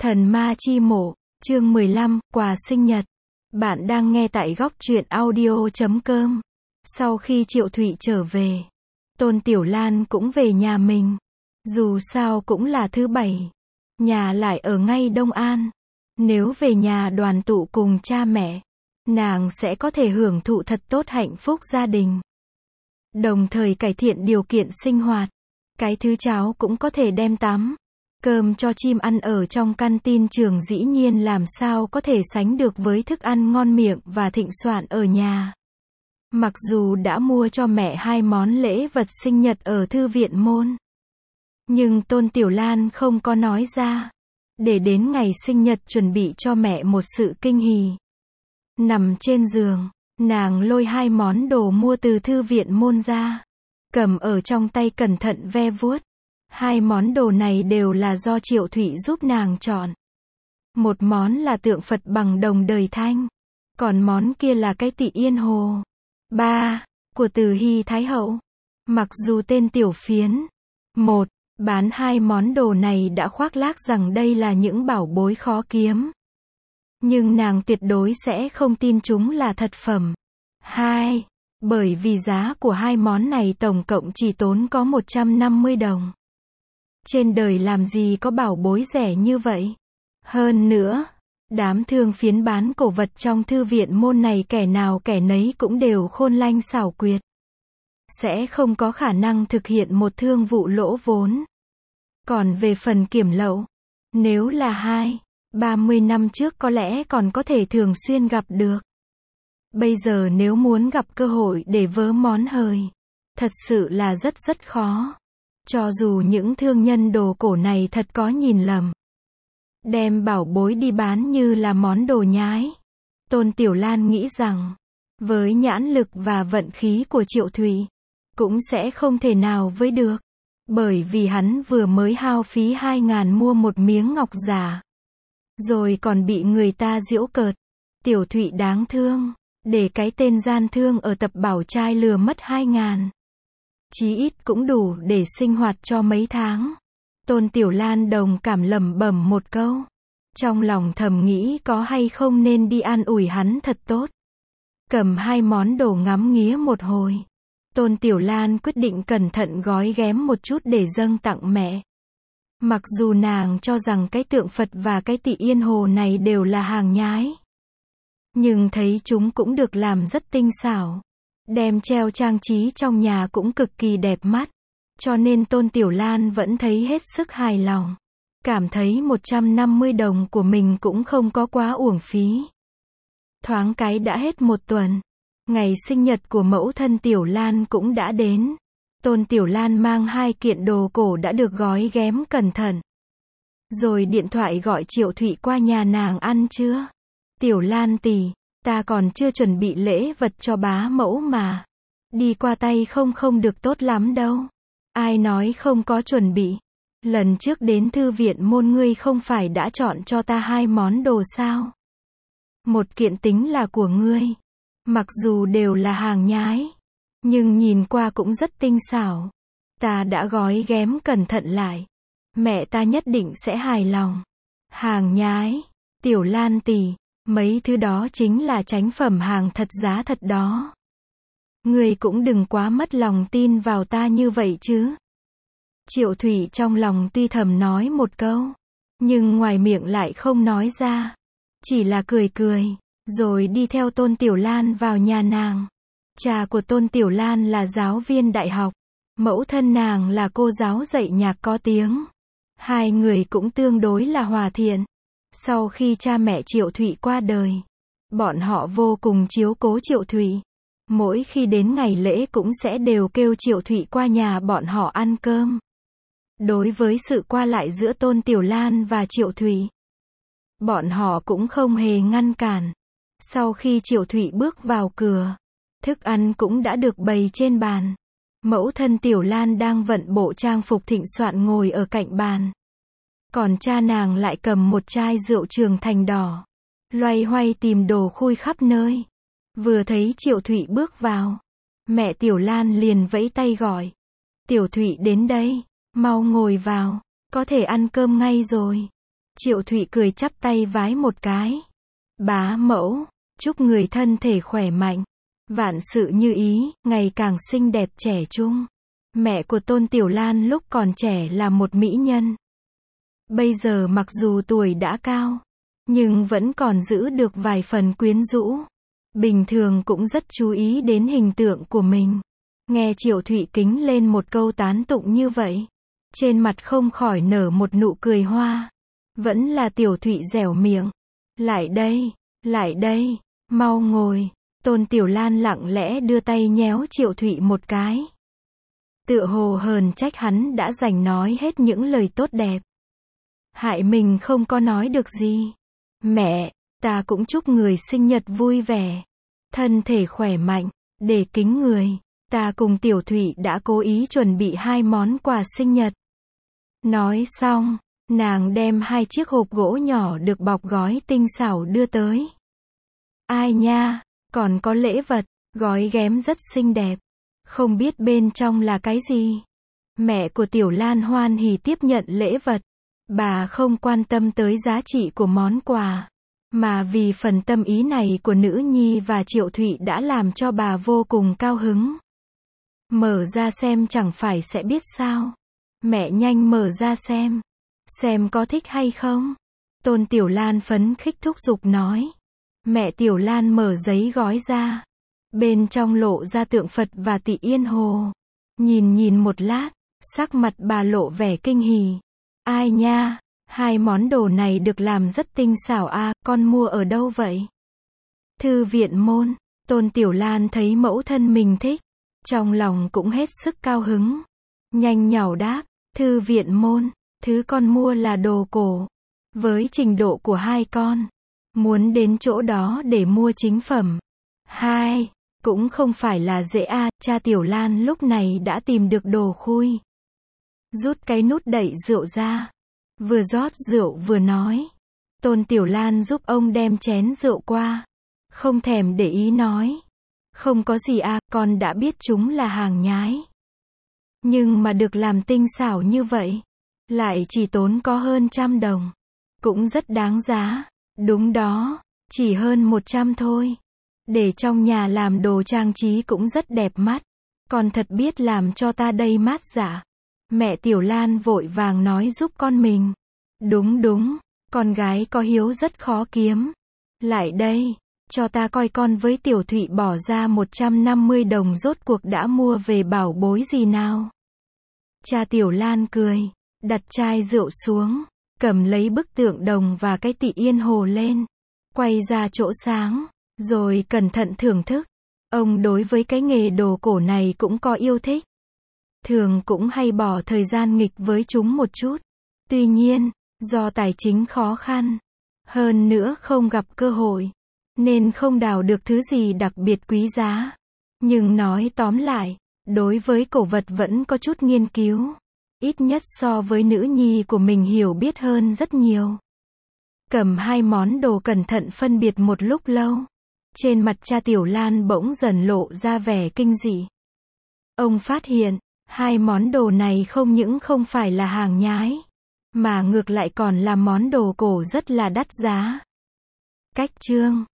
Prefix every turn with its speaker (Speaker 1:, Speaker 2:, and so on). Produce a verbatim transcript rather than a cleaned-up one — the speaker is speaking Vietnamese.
Speaker 1: Thần ma chi mộ, chương mười lăm, quà sinh nhật. Bạn đang nghe tại góc truyện audio chấm com. Sau khi Triệu Thụy trở về, Tôn Tiểu Lan cũng về nhà mình. Dù sao cũng là thứ bảy, nhà lại ở ngay Đông An. Nếu về nhà đoàn tụ cùng cha mẹ, nàng sẽ có thể hưởng thụ thật tốt hạnh phúc gia đình. Đồng thời cải thiện điều kiện sinh hoạt. Cái thứ cháo cũng có thể đem tắm. Cơm cho chim ăn ở trong căn tin trường dĩ nhiên làm sao có thể sánh được với thức ăn ngon miệng và thịnh soạn ở nhà. Mặc dù đã mua cho mẹ hai món lễ vật sinh nhật ở thư viện môn, nhưng Tôn Tiểu Lan không có nói ra, để đến ngày sinh nhật chuẩn bị cho mẹ một sự kinh hỉ. Nằm trên giường, nàng lôi hai món đồ mua từ thư viện môn ra, cầm ở trong tay cẩn thận ve vuốt. Hai món đồ này đều là do Triệu Thụy giúp nàng chọn. Một món là tượng Phật bằng đồng đời Thanh, còn món kia là cái tị Yên Hồ ba của Từ Hy Thái Hậu. Mặc dù tên tiểu phiến một bán hai món đồ này đã khoác lác rằng đây là những bảo bối khó kiếm, nhưng nàng tuyệt đối sẽ không tin chúng là thật phẩm. Hai, bởi vì giá của hai món này tổng cộng chỉ tốn có một trăm năm mươi đồng. Trên đời làm gì có bảo bối rẻ như vậy. Hơn nữa, đám thương phiến bán cổ vật trong thư viện môn này kẻ nào kẻ nấy cũng đều khôn lanh xảo quyệt, sẽ không có khả năng thực hiện một thương vụ lỗ vốn. Còn về phần kiểm lậu, nếu là hai, ba mươi năm trước có lẽ còn có thể thường xuyên gặp được. Bây giờ nếu muốn gặp cơ hội để vớ món hời, thật sự là rất rất khó. Cho dù những thương nhân đồ cổ này thật có nhìn lầm, đem bảo bối đi bán như là món đồ nhái, Tôn Tiểu Lan nghĩ rằng, với nhãn lực và vận khí của Triệu Thụy, cũng sẽ không thể nào với được. Bởi vì hắn vừa mới hao phí hai ngàn mua một miếng ngọc giả, rồi còn bị người ta giễu cợt. Tiểu Thụy đáng thương, để cái tên gian thương ở tập bảo trai lừa mất hai ngàn. Chí ít cũng đủ để sinh hoạt cho mấy tháng. Tôn Tiểu Lan đồng cảm lẩm bẩm một câu, trong lòng thầm nghĩ có hay không nên đi an ủi hắn thật tốt. Cầm hai món đồ ngắm nghía một hồi, Tôn Tiểu Lan quyết định cẩn thận gói ghém một chút để dâng tặng mẹ. Mặc dù nàng cho rằng cái tượng Phật và cái tị Yên Hồ này đều là hàng nhái, nhưng thấy chúng cũng được làm rất tinh xảo, đem treo trang trí trong nhà cũng cực kỳ đẹp mắt, cho nên Tôn Tiểu Lan vẫn thấy hết sức hài lòng, cảm thấy một trăm năm mươi đồng của mình cũng không có quá uổng phí. Thoáng cái đã hết một tuần, ngày sinh nhật của mẫu thân Tiểu Lan cũng đã đến. Tôn Tiểu Lan mang hai kiện đồ cổ đã được gói ghém cẩn thận, rồi điện thoại gọi Triệu Thụy qua nhà nàng ăn trưa. Tiểu Lan tỷ, ta còn chưa chuẩn bị lễ vật cho bá mẫu mà. Đi qua tay không không được tốt lắm đâu. Ai nói không có chuẩn bị. Lần trước đến thư viện môn ngươi không phải đã chọn cho ta hai món đồ sao? Một kiện tính là của ngươi. Mặc dù đều là hàng nhái, nhưng nhìn qua cũng rất tinh xảo. Ta đã gói ghém cẩn thận lại. Mẹ ta nhất định sẽ hài lòng. Hàng nhái, Tiểu Lan tỷ, mấy thứ đó chính là chánh phẩm hàng thật giá thật đó. Ngươi cũng đừng quá mất lòng tin vào ta như vậy chứ. Triệu Thụy trong lòng tuy thầm nói một câu, nhưng ngoài miệng lại không nói ra. Chỉ là cười cười, rồi đi theo Tôn Tiểu Lan vào nhà nàng. Cha của Tôn Tiểu Lan là giáo viên đại học, mẫu thân nàng là cô giáo dạy nhạc có tiếng. Hai người cũng tương đối là hòa thiện. Sau khi cha mẹ Triệu Thụy qua đời, bọn họ vô cùng chiếu cố Triệu Thụy. Mỗi khi đến ngày lễ cũng sẽ đều kêu Triệu Thụy qua nhà bọn họ ăn cơm. Đối với sự qua lại giữa Tôn Tiểu Lan và Triệu Thụy, bọn họ cũng không hề ngăn cản. Sau khi Triệu Thụy bước vào cửa, thức ăn cũng đã được bày trên bàn. Mẫu thân Tiểu Lan đang vận bộ trang phục thịnh soạn ngồi ở cạnh bàn. Còn cha nàng lại cầm một chai rượu Trường Thành đỏ, loay hoay tìm đồ khui khắp nơi. Vừa thấy Triệu Thụy bước vào, mẹ Tiểu Lan liền vẫy tay gọi. Tiểu Thụy đến đây, mau ngồi vào, có thể ăn cơm ngay rồi. Triệu Thụy cười chắp tay vái một cái. Bá mẫu, chúc người thân thể khỏe mạnh, vạn sự như ý, ngày càng xinh đẹp trẻ trung. Mẹ của Tôn Tiểu Lan lúc còn trẻ là một mỹ nhân. Bây giờ mặc dù tuổi đã cao, nhưng vẫn còn giữ được vài phần quyến rũ. Bình thường cũng rất chú ý đến hình tượng của mình. Nghe Triệu Thụy kính lên một câu tán tụng như vậy, trên mặt không khỏi nở một nụ cười hoa. Vẫn là Tiểu Thụy dẻo miệng. Lại đây, lại đây, mau ngồi. Tôn Tiểu Lan lặng lẽ đưa tay nhéo Triệu Thụy một cái. Tựa hồ hờn trách hắn đã dành nói hết những lời tốt đẹp. Hại mình không có nói được gì. Mẹ, ta cũng chúc người sinh nhật vui vẻ, thân thể khỏe mạnh. Để kính người, ta cùng Tiểu Thụy đã cố ý chuẩn bị hai món quà sinh nhật. Nói xong, nàng đem hai chiếc hộp gỗ nhỏ được bọc gói tinh xảo đưa tới. Ai nha, còn có lễ vật, gói ghém rất xinh đẹp. Không biết bên trong là cái gì. Mẹ của Tiểu Lan hoan hỉ tiếp nhận lễ vật. Bà không quan tâm tới giá trị của món quà, mà vì phần tâm ý này của nữ nhi và Triệu Thụy đã làm cho bà vô cùng cao hứng. Mở ra xem chẳng phải sẽ biết sao. Mẹ nhanh mở ra xem. Xem có thích hay không. Tôn Tiểu Lan phấn khích thúc giục nói. Mẹ Tiểu Lan mở giấy gói ra. Bên trong lộ ra tượng Phật và Tị Yên Hồ. Nhìn nhìn một lát, sắc mặt bà lộ vẻ kinh hỉ. Ai nha, hai món đồ này được làm rất tinh xảo à, con mua ở đâu vậy? Thư viện môn. Tôn Tiểu Lan thấy mẫu thân mình thích, trong lòng cũng hết sức cao hứng. Nhanh nhảu đáp, thư viện môn, thứ con mua là đồ cổ. Với trình độ của hai con, muốn đến chỗ đó để mua chính phẩm. Hai, cũng không phải là dễ à, cha Tiểu Lan lúc này đã tìm được đồ khui. Rút cái nút đậy rượu ra. Vừa rót rượu vừa nói. Tôn Tiểu Lan giúp ông đem chén rượu qua. Không thèm để ý nói. Không có gì à, con đã biết chúng là hàng nhái. Nhưng mà được làm tinh xảo như vậy, lại chỉ tốn có hơn trăm đồng. Cũng rất đáng giá. Đúng đó, chỉ hơn một trăm thôi. Để trong nhà làm đồ trang trí cũng rất đẹp mắt. Con thật biết làm cho ta đây mát dạ. Mẹ Tiểu Lan vội vàng nói giúp con mình. Đúng đúng, con gái có hiếu rất khó kiếm. Lại đây, cho ta coi con với Tiểu Thụy bỏ ra một trăm năm mươi đồng rốt cuộc đã mua về bảo bối gì nào. Cha Tiểu Lan cười, đặt chai rượu xuống, cầm lấy bức tượng đồng và cái Tị Yên Hồ lên, quay ra chỗ sáng, rồi cẩn thận thưởng thức. Ông đối với cái nghề đồ cổ này cũng có yêu thích. Thường cũng hay bỏ thời gian nghịch với chúng một chút. Tuy nhiên, do tài chính khó khăn, hơn nữa không gặp cơ hội, nên không đào được thứ gì đặc biệt quý giá. Nhưng nói tóm lại, đối với cổ vật vẫn có chút nghiên cứu. Ít nhất so với nữ nhi của mình hiểu biết hơn rất nhiều. Cầm hai món đồ cẩn thận phân biệt một lúc lâu. Trên mặt cha Tiểu Lan bỗng dần lộ ra vẻ kinh dị. Ông phát hiện, hai món đồ này không những không phải là hàng nhái, mà ngược lại còn là món đồ cổ rất là đắt giá. Cách chương